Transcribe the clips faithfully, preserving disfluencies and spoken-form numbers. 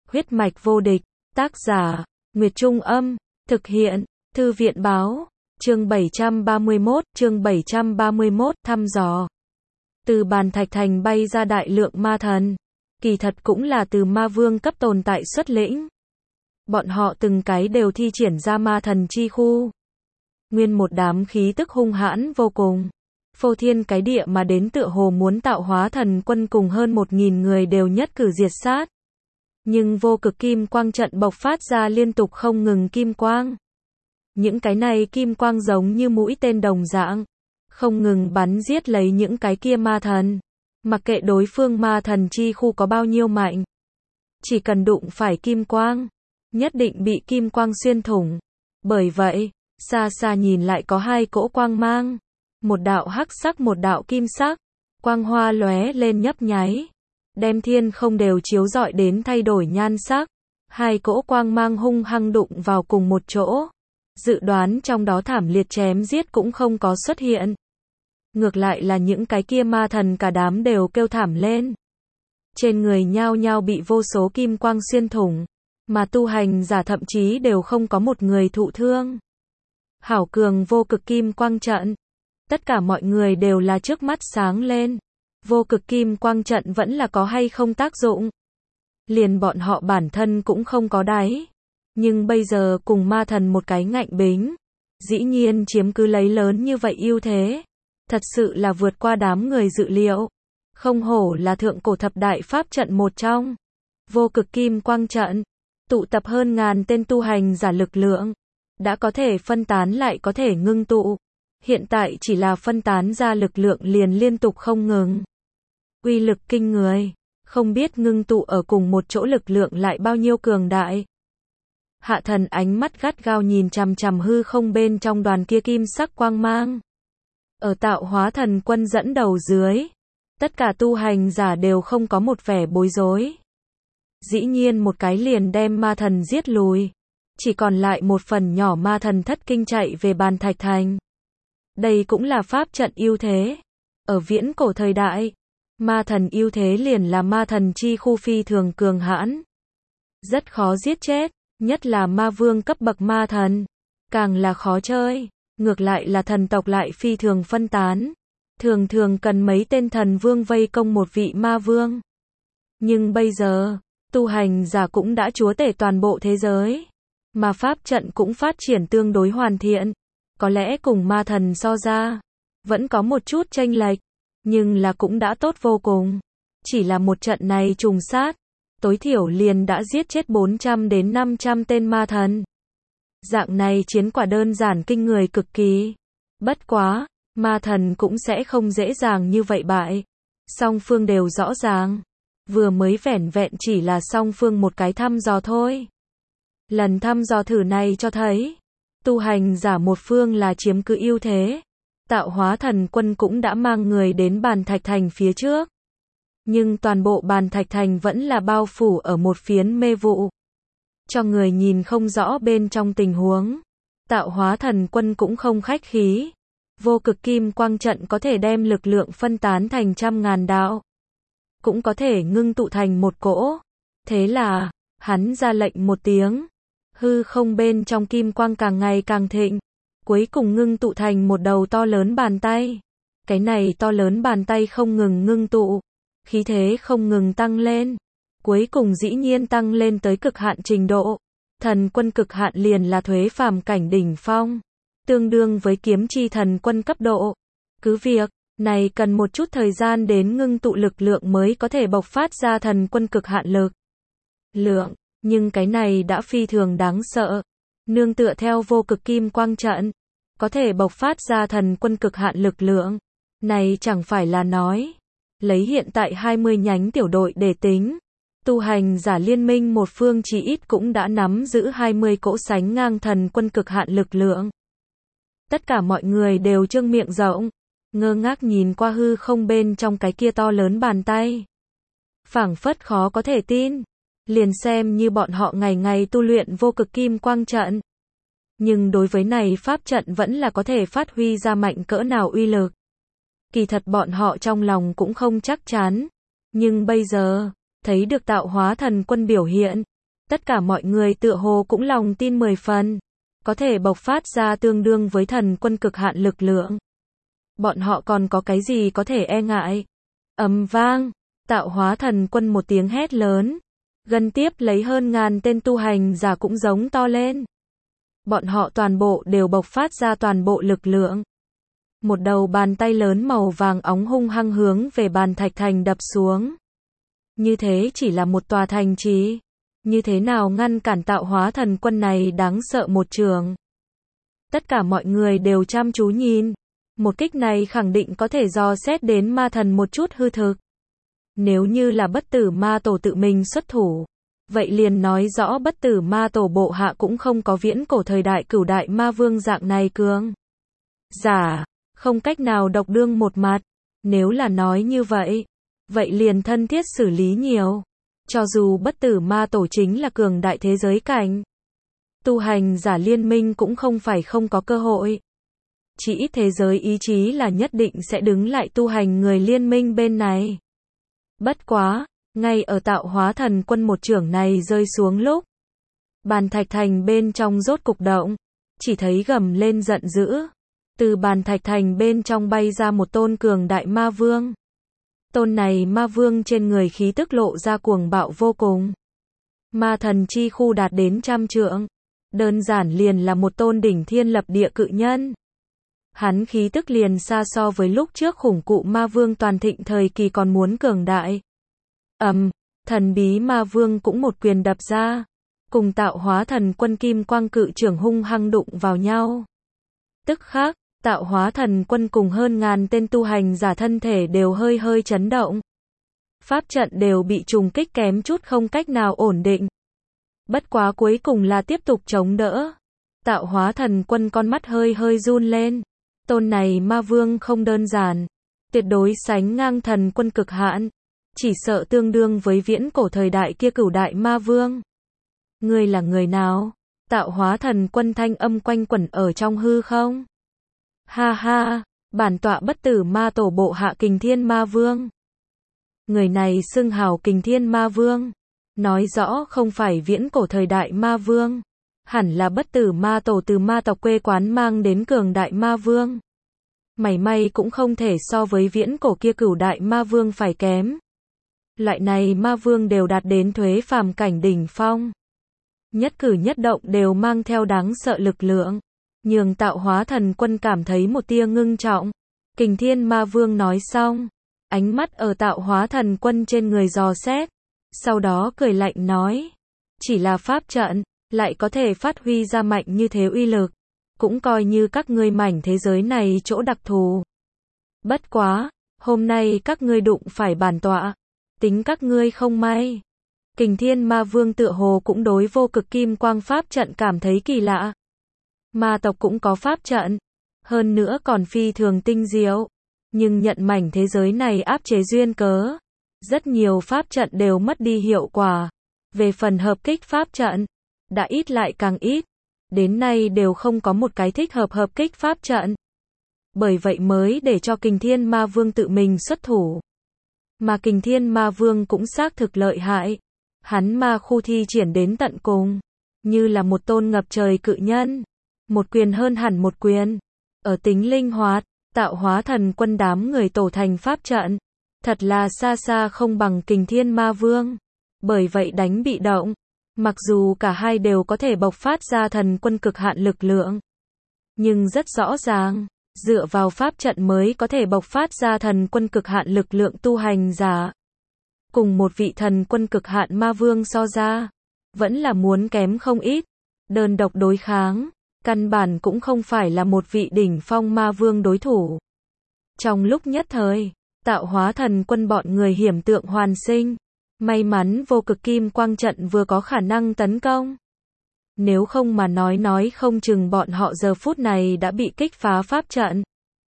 Huyết mạch vô địch, tác giả, Nguyệt Trung Âm, thực hiện, Thư viện Báo, chương bảy trăm ba mươi mốt, chương bảy trăm ba mươi mốt, thăm dò. Từ bàn thạch thành bay ra đại lượng ma thần, kỳ thật cũng là từ ma vương cấp tồn tại xuất lĩnh. Bọn họ từng cái đều thi triển ra ma thần chi khu. Nguyên một đám khí tức hung hãn vô cùng. Phô thiên cái địa mà đến tựa hồ muốn tạo hóa thần quân cùng hơn một nghìn người đều nhất cử diệt sát. Nhưng vô cực kim quang trận bộc phát ra liên tục không ngừng kim quang. Những cái này kim quang giống như mũi tên đồng dạng, không ngừng bắn giết lấy những cái kia ma thần. Mặc kệ đối phương ma thần chi khu có bao nhiêu mạnh, chỉ cần đụng phải kim quang, nhất định bị kim quang xuyên thủng. Bởi vậy, xa xa nhìn lại có hai cỗ quang mang, một đạo hắc sắc một đạo kim sắc, quang hoa lóe lên nhấp nháy, đem thiên không đều chiếu rọi đến thay đổi nhan sắc. Hai cỗ quang mang hung hăng đụng vào cùng một chỗ, dự đoán trong đó thảm liệt chém giết cũng không có xuất hiện. Ngược lại là những cái kia ma thần cả đám đều kêu thảm lên. Trên người nhao nhao bị vô số kim quang xuyên thủng, mà tu hành giả thậm chí đều không có một người thụ thương. Hảo cường vô cực kim quang trận. Tất cả mọi người đều là trước mắt sáng lên. Vô cực kim quang trận vẫn là có hay không tác dụng. Liền bọn họ bản thân cũng không có đáy. Nhưng bây giờ cùng ma thần một cái ngạnh bính, dĩ nhiên chiếm cứ lấy lớn như vậy ưu thế. Thật sự là vượt qua đám người dự liệu. Không hổ là thượng cổ thập đại pháp trận một trong. Vô cực kim quang trận, tụ tập hơn ngàn tên tu hành giả lực lượng. Đã có thể phân tán lại có thể ngưng tụ. Hiện tại chỉ là phân tán ra lực lượng liền liên tục không ngừng. Uy lực kinh người. Không biết ngưng tụ ở cùng một chỗ lực lượng lại bao nhiêu cường đại. Hạ thần ánh mắt gắt gao nhìn chằm chằm hư không bên trong đoàn kia kim sắc quang mang. Ở tạo hóa thần quân dẫn đầu dưới, tất cả tu hành giả đều không có một vẻ bối rối. Dĩ nhiên một cái liền đem ma thần giết lùi. Chỉ còn lại một phần nhỏ ma thần thất kinh chạy về bàn thạch thành. Đây cũng là pháp trận ưu thế. Ở viễn cổ thời đại, ma thần ưu thế liền là ma thần chi khu phi thường cường hãn. Rất khó giết chết, nhất là ma vương cấp bậc ma thần. Càng là khó chơi, ngược lại là thần tộc lại phi thường phân tán. Thường thường cần mấy tên thần vương vây công một vị ma vương. Nhưng bây giờ, tu hành giả cũng đã chúa tể toàn bộ thế giới. Mà pháp trận cũng phát triển tương đối hoàn thiện. Có lẽ cùng ma thần so ra, vẫn có một chút chênh lệch, nhưng là cũng đã tốt vô cùng. Chỉ là một trận này trùng sát, tối thiểu liền đã giết chết bốn trăm đến năm trăm tên ma thần. Dạng này chiến quả đơn giản kinh người cực kỳ. Bất quá, ma thần cũng sẽ không dễ dàng như vậy bại. Song phương đều rõ ràng. Vừa mới vẻn vẹn chỉ là song phương một cái thăm dò thôi. Lần thăm dò thử này cho thấy, tu hành giả một phương là chiếm cứ ưu thế. Tạo hóa thần quân cũng đã mang người đến bàn thạch thành phía trước. Nhưng toàn bộ bàn thạch thành vẫn là bao phủ ở một phiến mê vụ. Cho người nhìn không rõ bên trong tình huống. Tạo hóa thần quân cũng không khách khí. Vô cực kim quang trận có thể đem lực lượng phân tán thành trăm ngàn đạo. Cũng có thể ngưng tụ thành một cỗ. Thế là, hắn ra lệnh một tiếng. Hư không bên trong kim quang càng ngày càng thịnh. Cuối cùng ngưng tụ thành một đầu to lớn bàn tay. Cái này to lớn bàn tay không ngừng ngưng tụ. Khí thế không ngừng tăng lên. Cuối cùng dĩ nhiên tăng lên tới cực hạn trình độ. Thần quân cực hạn liền là thuế phàm cảnh đỉnh phong. Tương đương với kiếm chi thần quân cấp độ. Cứ việc, này cần một chút thời gian đến ngưng tụ lực lượng mới có thể bộc phát ra thần quân cực hạn lực. Lượng, nhưng cái này đã phi thường đáng sợ. Nương tựa theo vô cực kim quang trận, có thể bộc phát ra thần quân cực hạn lực lượng. Này chẳng phải là nói, lấy hiện tại hai mươi nhánh tiểu đội để tính. Tu hành giả liên minh một phương chỉ ít cũng đã nắm giữ hai mươi cỗ sánh ngang thần quân cực hạn lực lượng. Tất cả mọi người đều trương miệng rộng, ngơ ngác nhìn qua hư không bên trong cái kia to lớn bàn tay. Phảng phất khó có thể tin, liền xem như bọn họ ngày ngày tu luyện vô cực kim quang trận. Nhưng đối với này pháp trận vẫn là có thể phát huy ra mạnh cỡ nào uy lực. Kỳ thật bọn họ trong lòng cũng không chắc chắn. Nhưng bây giờ, thấy được tạo hóa thần quân biểu hiện, Tất cả mọi người tựa hồ cũng lòng tin mười phần, có thể bộc phát ra tương đương với thần quân cực hạn lực lượng. Bọn họ còn có cái gì có thể e ngại? Ầm vang, tạo hóa thần quân một tiếng hét lớn, gần tiếp lấy hơn ngàn tên tu hành giả cũng giống to lên. Bọn họ toàn bộ đều bộc phát ra toàn bộ lực lượng. Một đầu bàn tay lớn màu vàng óng hung hăng hướng về bàn thạch thành đập xuống. Như thế chỉ là một tòa thành trì, như thế nào ngăn cản tạo hóa thần quân này đáng sợ một trường. Tất cả mọi người đều chăm chú nhìn, một kích này khẳng định có thể dò xét đến ma thần một chút hư thực. Nếu như là bất tử ma tổ tự mình xuất thủ, vậy liền nói rõ bất tử ma tổ bộ hạ cũng không có viễn cổ thời đại cửu đại ma vương dạng này cường giả, không cách nào độc đương một mặt. Nếu là nói như vậy, vậy liền thân thiết xử lý nhiều. Cho dù bất tử ma tổ chính là cường đại thế giới cảnh, tu hành giả liên minh cũng không phải không có cơ hội. Chỉ ít thế giới ý chí là nhất định sẽ đứng lại tu hành người liên minh bên này. Bất quá, ngay ở tạo hóa thần quân một chưởng này rơi xuống lúc, bàn thạch thành bên trong rốt cục động, chỉ thấy gầm lên giận dữ. Từ bàn thạch thành bên trong bay ra một tôn cường đại ma vương. Tôn này ma vương trên người khí tức lộ ra cuồng bạo vô cùng. Ma thần chi khu đạt đến trăm trượng. Đơn giản liền là một tôn đỉnh thiên lập địa cự nhân. Hắn khí tức liền xa so với lúc trước khủng cụ ma vương toàn thịnh thời kỳ còn muốn cường đại. Ầm, um, thần bí ma vương cũng một quyền đập ra, cùng tạo hóa thần quân kim quang cự trưởng hung hăng đụng vào nhau. Tức khắc, tạo hóa thần quân cùng hơn ngàn tên tu hành giả thân thể đều hơi hơi chấn động. Pháp trận đều bị trùng kích kém chút không cách nào ổn định. Bất quá cuối cùng là tiếp tục chống đỡ. Tạo hóa thần quân con mắt hơi hơi run lên. Tôn này ma vương không đơn giản, tuyệt đối sánh ngang thần quân cực hạn, chỉ sợ tương đương với viễn cổ thời đại kia cửu đại ma vương. Ngươi là người nào? Tạo hóa thần quân thanh âm quanh quẩn ở trong hư không. Ha ha, bản tọa bất tử ma tổ bộ hạ Kình Thiên Ma Vương. Người này xưng hào Kình Thiên Ma Vương, nói rõ không phải viễn cổ thời đại ma vương, hẳn là bất tử ma tổ từ ma tộc quê quán mang đến cường đại ma vương. Mảy may cũng không thể so với viễn cổ kia cửu đại ma vương phải kém. Loại này ma vương đều đạt đến thuế phàm cảnh đỉnh phong. Nhất cử nhất động đều mang theo đáng sợ lực lượng. Nhường tạo hóa thần quân cảm thấy một tia ngưng trọng. Kình Thiên Ma Vương nói xong, ánh mắt ở tạo hóa thần quân trên người dò xét, sau đó cười lạnh nói, chỉ là pháp trận, lại có thể phát huy ra mạnh như thế uy lực, cũng coi như các ngươi mảnh thế giới này chỗ đặc thù. Bất quá, hôm nay các ngươi đụng phải bản tọa, tính các ngươi không may. Kình Thiên Ma Vương tựa hồ cũng đối vô cực kim quang pháp trận cảm thấy kỳ lạ. Ma tộc cũng có pháp trận, hơn nữa còn phi thường tinh diệu, nhưng nhận mảnh thế giới này áp chế duyên cớ, rất nhiều pháp trận đều mất đi hiệu quả. Về phần hợp kích pháp trận, đã ít lại càng ít, đến nay đều không có một cái thích hợp hợp kích pháp trận. Bởi vậy mới để cho Kình Thiên Ma Vương tự mình xuất thủ. Mà Kình Thiên Ma Vương cũng xác thực lợi hại, hắn ma khu thi triển đến tận cùng, như là một tôn ngập trời cự nhân. Một quyền hơn hẳn một quyền. Ở tính linh hoạt, tạo hóa thần quân đám người tổ thành pháp trận, thật là xa xa không bằng Kình Thiên Ma Vương. Bởi vậy đánh bị động, mặc dù cả hai đều có thể bộc phát ra thần quân cực hạn lực lượng, nhưng rất rõ ràng, dựa vào pháp trận mới có thể bộc phát ra thần quân cực hạn lực lượng tu hành giả. Cùng một vị thần quân cực hạn ma vương so ra, vẫn là muốn kém không ít. Đơn độc đối kháng, căn bản cũng không phải là một vị đỉnh phong ma vương đối thủ. Trong lúc nhất thời, tạo hóa thần quân bọn người hiểm tượng hoàn sinh. May mắn vô cực kim quang trận vừa có khả năng tấn công. Nếu không mà nói nói không chừng bọn họ giờ phút này đã bị kích phá pháp trận.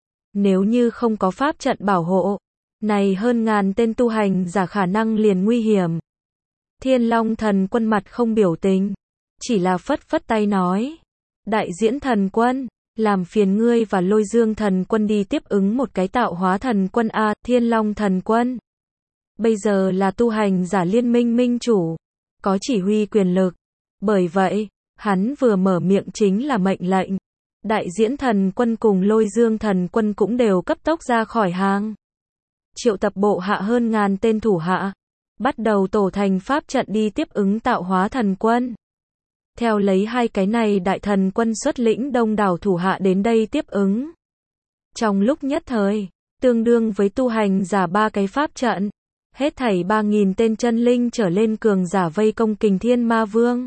Nếu như không có pháp trận bảo hộ, này hơn ngàn tên tu hành giả khả năng liền nguy hiểm. Thiên Long thần quân mặt không biểu tình, chỉ là phất phất tay nói. Đại diễn thần quân, làm phiền ngươi và Lôi Dương thần quân đi tiếp ứng một cái tạo hóa thần quân a. Thiên Long thần quân bây giờ là tu hành giả liên minh minh chủ, có chỉ huy quyền lực, Bởi vậy, hắn vừa mở miệng chính là mệnh lệnh. Đại diễn thần quân cùng Lôi Dương thần quân cũng đều cấp tốc ra khỏi hàng. Triệu tập bộ hạ hơn ngàn tên thủ hạ, bắt đầu tổ thành pháp trận đi tiếp ứng tạo hóa thần quân. Theo lấy hai cái này đại thần quân xuất lĩnh đông đảo thủ hạ đến đây tiếp ứng. Trong lúc nhất thời, tương đương với tu hành giả ba cái pháp trận, hết thảy ba nghìn tên chân linh trở lên cường giả vây công Kình Thiên Ma Vương.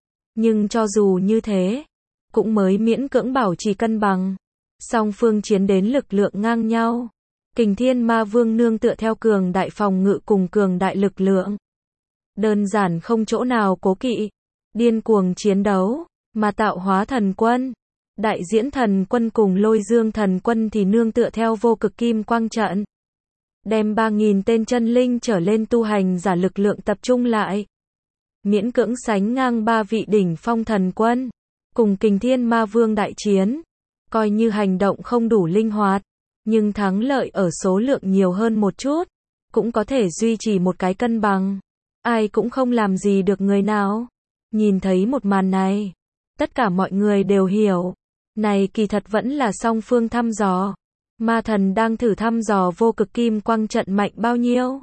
Nhưng cho dù như thế, cũng mới miễn cưỡng bảo trì cân bằng. Song phương chiến đến lực lượng ngang nhau. Kình Thiên Ma Vương nương tựa theo cường đại phòng ngự cùng cường đại lực lượng. Đơn giản không chỗ nào cố kỵ. Điên cuồng chiến đấu, mà tạo hóa thần quân. Đại diễn thần quân cùng Lôi Dương thần quân thì nương tựa theo vô cực kim quang trận. Đem ba nghìn tên chân linh trở lên tu hành giả lực lượng tập trung lại. Miễn cưỡng sánh ngang ba vị đỉnh phong thần quân. Cùng Kình Thiên Ma Vương đại chiến. Coi như hành động không đủ linh hoạt. Nhưng thắng lợi ở số lượng nhiều hơn một chút. Cũng có thể duy trì một cái cân bằng. Ai cũng không làm gì được người nào. Nhìn thấy một màn này. Tất cả mọi người đều hiểu. Này kỳ thật vẫn là song phương thăm dò. Ma thần đang thử thăm dò vô cực kim quang trận mạnh bao nhiêu.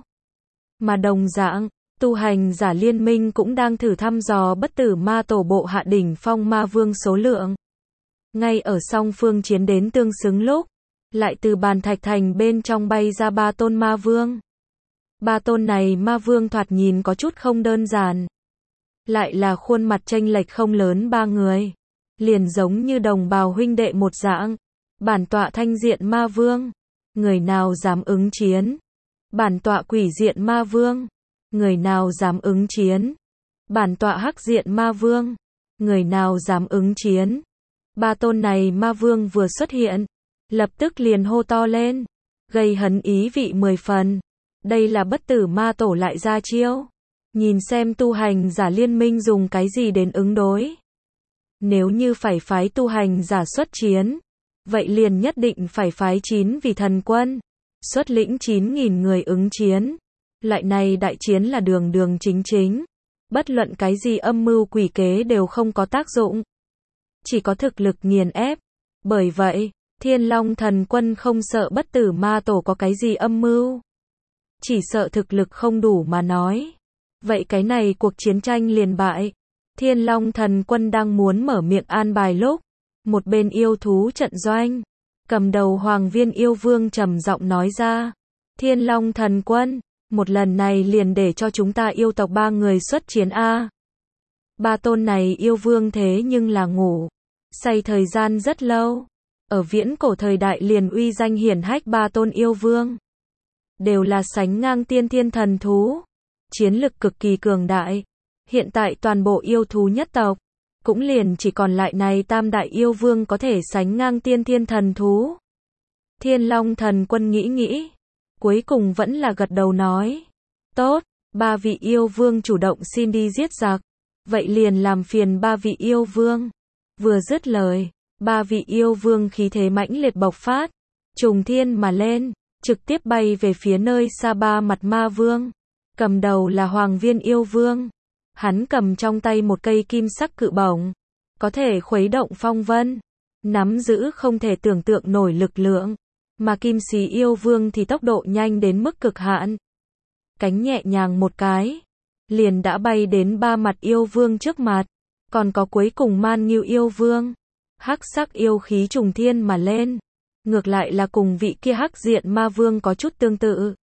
Mà đồng dạng, tu hành giả liên minh cũng đang thử thăm dò bất tử ma tổ bộ hạ đỉnh phong ma vương số lượng. Ngay ở song phương chiến đến tương xứng lúc, lại từ bàn thạch thành bên trong bay ra ba tôn ma vương. Ba tôn này ma vương thoạt nhìn có chút không đơn giản. Lại là khuôn mặt chênh lệch không lớn ba người. Liền giống như đồng bào huynh đệ một dạng. Bản tọa thanh diện ma vương. Người nào dám ứng chiến? Bản tọa quỷ diện ma vương. Người nào dám ứng chiến? Bản tọa hắc diện ma vương. Người nào dám ứng chiến? Ba tôn này ma vương vừa xuất hiện. Lập tức liền hô to lên. Gây hấn ý vị mười phần. Đây là bất tử ma tổ lại ra chiêu. Nhìn xem tu hành giả liên minh dùng cái gì đến ứng đối. Nếu như phải phái tu hành giả xuất chiến, vậy liền nhất định phải phái chín vị thần quân, xuất lĩnh chín nghìn người ứng chiến. Loại này đại chiến là đường đường chính chính. Bất luận cái gì âm mưu quỷ kế đều không có tác dụng. Chỉ có thực lực nghiền ép. Bởi vậy, Thiên Long thần quân không sợ bất tử ma tổ có cái gì âm mưu. Chỉ sợ thực lực không đủ mà nói. Vậy cái này cuộc chiến tranh liền bại. Thiên Long thần quân đang muốn mở miệng an bài lúc. Một bên yêu thú trận doanh. Cầm đầu Hoàng Viên yêu vương trầm giọng nói ra. Thiên Long thần quân, một lần này liền để cho chúng ta yêu tộc ba người xuất chiến a. Ba tôn này yêu vương thế nhưng là ngủ. Say thời gian rất lâu. Ở viễn cổ thời đại liền uy danh hiển hách ba tôn yêu vương. Đều là sánh ngang tiên thiên thần thú. Chiến lực cực kỳ cường đại. Hiện tại toàn bộ yêu thú nhất tộc, cũng liền chỉ còn lại này tam đại yêu vương có thể sánh ngang tiên thiên thần thú. Thiên Long thần quân nghĩ nghĩ. Cuối cùng vẫn là gật đầu nói. Tốt, ba vị yêu vương chủ động xin đi giết giặc. Vậy liền làm phiền ba vị yêu vương. Vừa dứt lời, ba vị yêu vương khí thế mãnh liệt bộc phát. Trùng thiên mà lên, trực tiếp bay về phía nơi xa ba mặt ma vương. Cầm đầu là Hoàng Viên yêu vương. Hắn cầm trong tay một cây kim sắc cự bổng. Có thể khuấy động phong vân. Nắm giữ không thể tưởng tượng nổi lực lượng. Mà kim xí yêu vương thì tốc độ nhanh đến mức cực hạn. Cánh nhẹ nhàng một cái. Liền đã bay đến ba mặt yêu vương trước mặt. Còn có cuối cùng Man Ngưu yêu vương. Hắc sắc yêu khí trùng thiên mà lên. Ngược lại là cùng vị kia hắc diện ma vương có chút tương tự.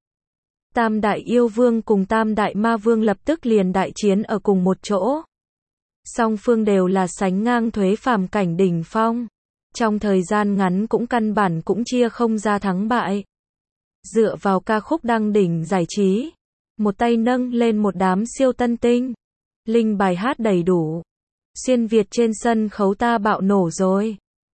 Tam đại yêu vương cùng tam đại ma vương lập tức liền đại chiến ở cùng một chỗ. Song phương đều là sánh ngang thuế phàm cảnh đỉnh phong. Trong thời gian ngắn cũng căn bản cũng chia không ra thắng bại. Dựa vào ca khúc đăng đỉnh giải trí. Một tay nâng lên một đám siêu tân tinh. Linh bài hát đầy đủ. Xuyên Việt trên sân khấu ta bạo nổ rồi.